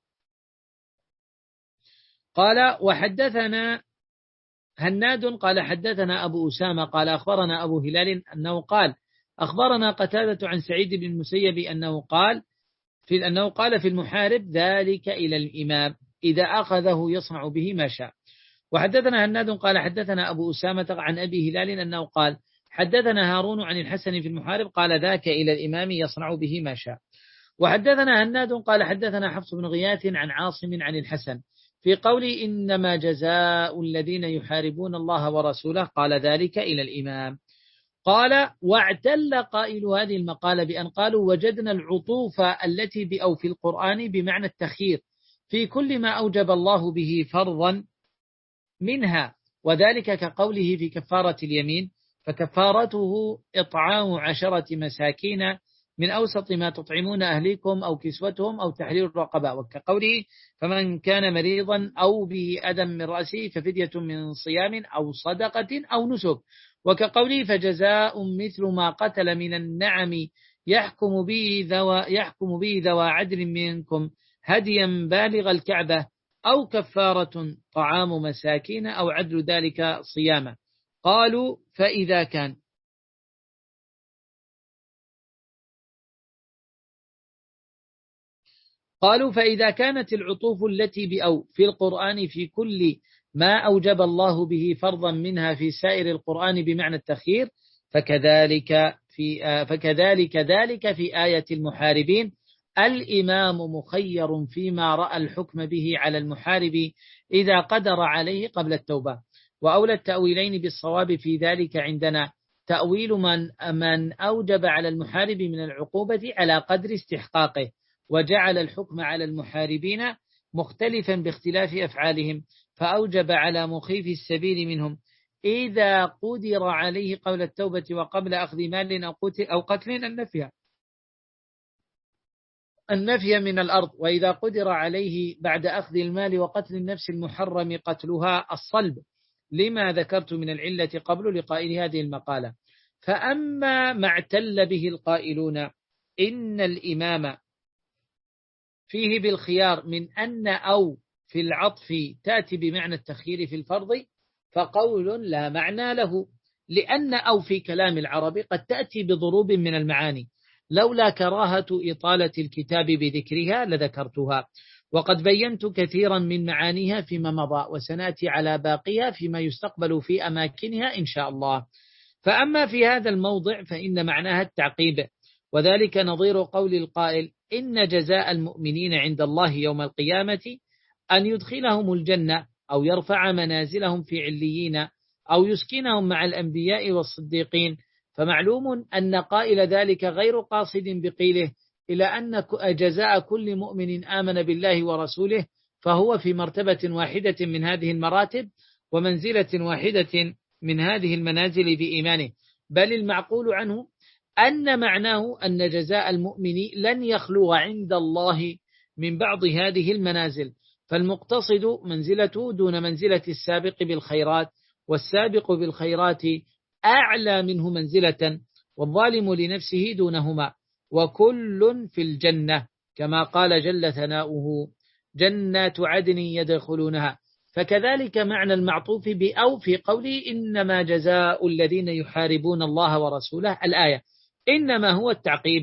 قال وحدثنا هناد قال حدثنا أبو أسامة قال أخبرنا أبو هلال أنه قال أخبرنا قتادة عن سعيد بن المسيب أنه قال في أنه قال في المحارب ذلك إلى الإمام إذا أخذه يصنع به ما شاء. وحدثنا هناد قال حدثنا أبو أسامة عن أبي هلال أنه قال حدثنا هارون عن الحسن في المحارب قال ذاك إلى الإمام يصنع به ما شاء. وحدثنا هناد قال حدثنا حفص بن غياث عن عاصم عن الحسن في قوله إنما جزاء الذين يحاربون الله ورسوله قال ذلك إلى الإمام. قال واعتل قائل هذه المقالة بأن قالوا وجدنا العطوف التي بأو في القرآن بمعنى التخيير في كل ما أوجب الله به فرضا منها، وذلك كقوله في كفارة اليمين فكفارته إطعام عشرة مساكين من أوسط ما تطعمون أهليكم أو كسوتهم أو تحرير رقبة، وكقوله فمن كان مريضا أو به أذى من رأسه ففدية من صيام أو صدقة أو نسك، وكقوله فجزاء مثل ما قتل من النعم يحكم به ذوى يحكم به ذوى عدل منكم هديا بالغ الكعبة أو كفارة طعام مساكين أو عدل ذلك صياما. قالوا فإذا كان قالوا فإذا كانت العطوف التي بأو في القرآن في كل ما أوجب الله به فرضا منها في سائر القرآن بمعنى التخيير، فكذلك في فكذلك ذلك في آية المحاربين. الإمام مخير فيما رأى الحكم به على المحارب إذا قدر عليه قبل التوبة. وأولى التأويلين بالصواب في ذلك عندنا تأويل من من أوجب على المحارب من العقوبة على قدر استحقاقه، وجعل الحكم على المحاربين مختلفا باختلاف أفعالهم، فأوجب على مخيف السبيل منهم إذا قدر عليه قبل التوبة وقبل أخذ مال أو قتل النفي النفي من الأرض، وإذا قدر عليه بعد أخذ المال وقتل النفس المحرم قتلها الصلب، لما ذكرت من العلة قبل لقائل هذه المقالة. فأما ما اعتل به القائلون إن الإمام فيه بالخيار من أن أو في العطف تأتي بمعنى التخيير في الفرض، فقول لا معنى له، لأن أو في كلام العرب قد تأتي بضروب من المعاني، لولا كراهة إطالة الكتاب بذكرها لذكرتها، وقد بينت كثيرا من معانيها فيما مضى، وسنأتي على باقيها فيما يستقبل في أماكنها إن شاء الله. فأما في هذا الموضع فإن معناها التعقيب، وذلك نظير قول القائل إن جزاء المؤمنين عند الله يوم القيامة أن يدخلهم الجنة أو يرفع منازلهم في عليين أو يسكنهم مع الأنبياء والصديقين. فمعلوم أن قائل ذلك غير قاصد بقيله إلى أن جزاء كل مؤمن آمن بالله ورسوله فهو في مرتبة واحدة من هذه المراتب ومنزلة واحدة من هذه المنازل بإيمانه، بل المعقول عنه أن معناه أن جزاء المؤمن لن يخلو عند الله من بعض هذه المنازل، فالمقتصد منزلته دون منزلة السابق بالخيرات، والسابق بالخيرات أعلى منه منزلة، والظالم لنفسه دونهما، وكل في الجنة كما قال جل ثناؤه جنات عدن يدخلونها. فكذلك معنى المعطوف بأو في قوله إنما جزاء الذين يحاربون الله ورسوله الآية إنما هو التعقيب.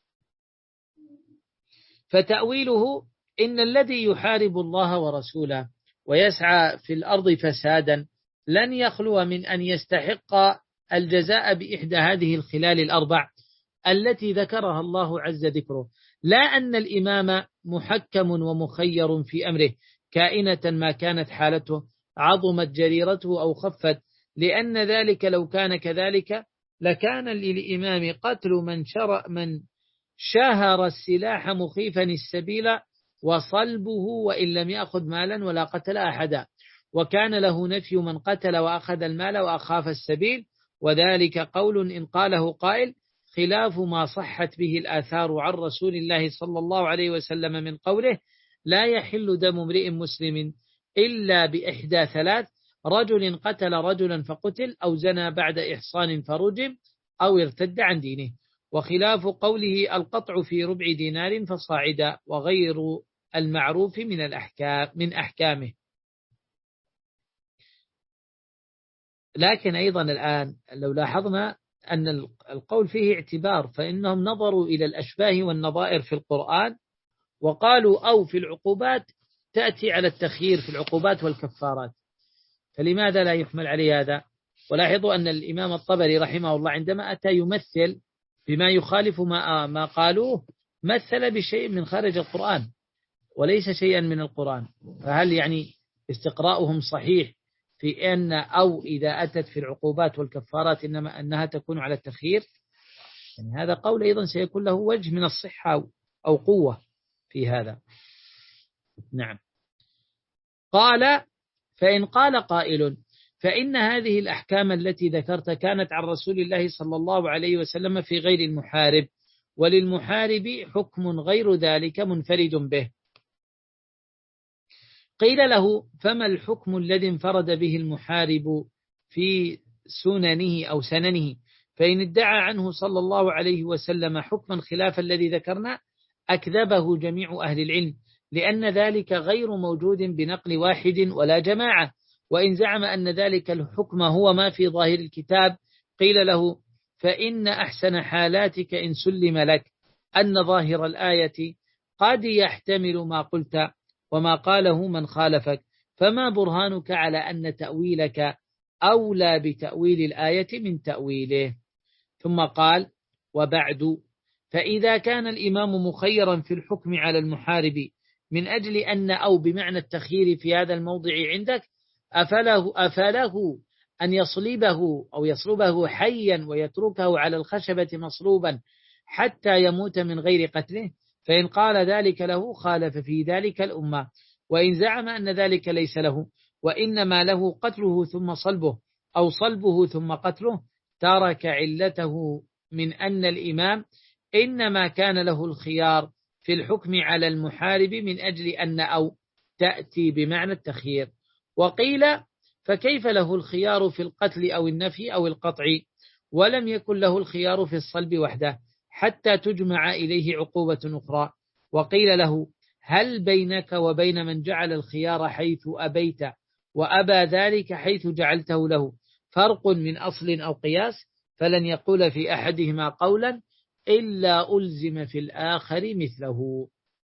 فتأويله إن الذي يحارب الله ورسوله ويسعى في الأرض فسادا لن يخلو من أن يستحق الجزاء بإحدى هذه الخلال الأربع التي ذكرها الله عز ذكره، لا أن الإمام محكم ومخير في أمره كائنة ما كانت حالته، عظمت جريرته أو خفت، لأن ذلك لو كان كذلك لكان للإمام قتل من شرع من شهر السلاح مخيفا السبيل وصلبه وإن لم يأخذ مالا ولا قتل أحدا، وكان له نفي من قتل وأخذ المال وأخاف السبيل، وذلك قول إن قاله قائل خلاف ما صحت به الآثار عن رسول الله صلى الله عليه وسلم من قوله لا يحل دم امرئ مسلم إلا بإحدى ثلاث: رجل قتل رجلا فقتل، أو زنى بعد إحصان فرجم، أو ارتد عن دينه، وخلاف قوله القطع في ربع دينار فصاعدا، وغير المعروف من الأحكام من أحكامه. لكن أيضا الآن لو لاحظنا أن القول فيه اعتبار، فإنهم نظروا إلى الأشباه والنظائر في القرآن وقالوا أو في العقوبات تأتي على التخيير في العقوبات والكفارات، فلماذا لا يحمل عليه هذا؟ ولاحظوا أن الإمام الطبري رحمه الله عندما أتى يمثل بما يخالف ما ما قالوه مثل بشيء من خارج القرآن وليس شيئا من القرآن، فهل يعني استقراؤهم صحيح في أن أو إذا أتت في العقوبات والكفارات إنما أنها تكون على التخيير؟ يعني هذا قول أيضا سيكون له وجه من الصحة أو قوة في هذا. نعم. قال فإن قال قائل فإن هذه الأحكام التي ذكرت كانت عن رسول الله صلى الله عليه وسلم في غير المحارب، وللمحارب حكم غير ذلك منفرد به. قيل له فما الحكم الذي انفرد به المحارب في سننه أو سننه؟ فإن ادعى عنه صلى الله عليه وسلم حكما خلاف الذي ذكرنا أكذبه جميع أهل العلم، لأن ذلك غير موجود بنقل واحد ولا جماعة. وإن زعم أن ذلك الحكم هو ما في ظاهر الكتاب قيل له: فإن أحسن حالاتك إن سلم لك أن ظاهر الآية قد يحتمل ما قلت وما قاله من خالفك، فما برهانك على أن تأويلك أولى بتأويل الآية من تأويله؟ ثم قال: وبعد، فإذا كان الإمام مخيرا في الحكم على المحارب من أجل أن أو بمعنى التخيير في هذا الموضع عندك، أفله, أفله أن يصلبه أو يصلبه حيا ويتركه على الخشبة مصلوبا حتى يموت من غير قتله؟ فإن قال ذلك له خالف في ذلك الأمة. وإن زعم أن ذلك ليس له وإنما له قتله ثم صلبه أو صلبه ثم قتله، ترك علته من أن الإمام إنما كان له الخيار في الحكم على المحارب من أجل أن أو تأتي بمعنى التخيير. وقيل: فكيف له الخيار في القتل أو النفي أو القطع ولم يكن له الخيار في الصلب وحده حتى تجمع إليه عقوبة أخرى؟ وقيل له: هل بينك وبين من جعل الخيار حيث أبيت وأبى ذلك حيث جعلته له فرق من أصل أو قياس؟ فلن يقول في أحدهما قولا إلا ألزم في الآخر مثله.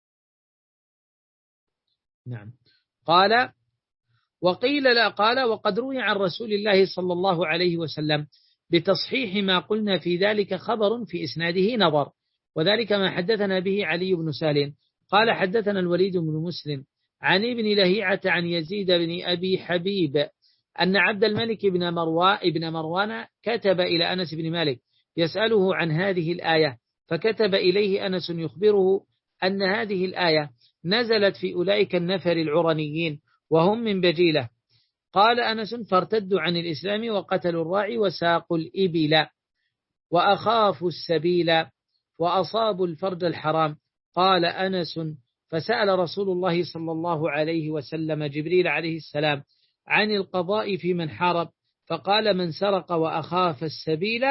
نعم. قال: وقيل لا. قال: وقد روي عن رسول الله صلى الله عليه وسلم بتصحيح ما قلنا في ذلك خبر في إسناده نظر، وذلك ما حدثنا به علي بن سالم قال: حدثنا الوليد بن مسلم عن ابن لهيعة عن يزيد بن أبي حبيب أن عبد الملك بن مروان, ابن مروان كتب إلى أنس بن مالك يسأله عن هذه الآية، فكتب إليه أنس يخبره أن هذه الآية نزلت في أولئك النفر العرنيين وهم من بجيلة. قال أنس: فارتدوا عن الإسلام وقتلوا الراعي وساقوا الإبل وأخافوا السبيل وأصابوا الفرج الحرام. قال أنس: فسأل رسول الله صلى الله عليه وسلم جبريل عليه السلام عن القضاء في من حارب، فقال: من سرق وأخاف السبيل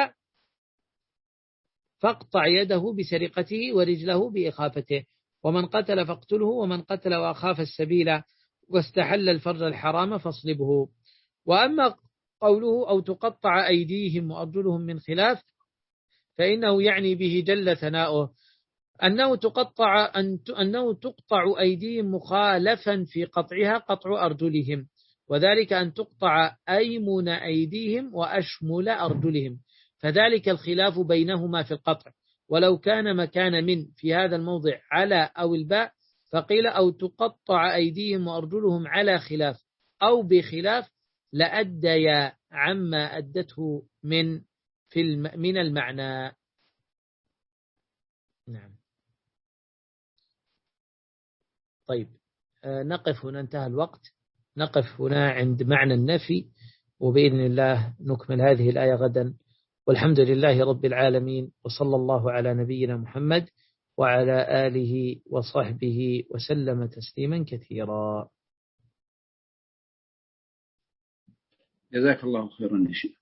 فاقطع يده بسرقته ورجله بإخافته، ومن قتل فاقتله، ومن قتل وأخاف السبيل واستحل الفرج الحرام فاصلبه. وأما قوله أو تقطع أيديهم وأرجلهم من خلاف فإنه يعني به جل ثناؤه أنه تقطع أنه تقطع أيديهم مخالفا في قطعها قطع أرجلهم، وذلك أن تقطع أيمن أيديهم وأشمل أرجلهم، فذلك الخلاف بينهما في القطع. ولو كان مكان من في هذا الموضع على أو الباء فقيل أو تقطع أيديهم وأرجلهم على خلاف أو بخلاف لأديا عما أدته من في الم من المعنى. نعم. طيب، نقف هنا، انتهى الوقت، نقف هنا عند معنى النفي، وبإذن الله نكمل هذه الآية غدا، والحمد لله رب العالمين، وصلى الله على نبينا محمد وعلى آله وصحبه وسلم تسليما كثيرا. جزاك الله خيرا يا شيخ.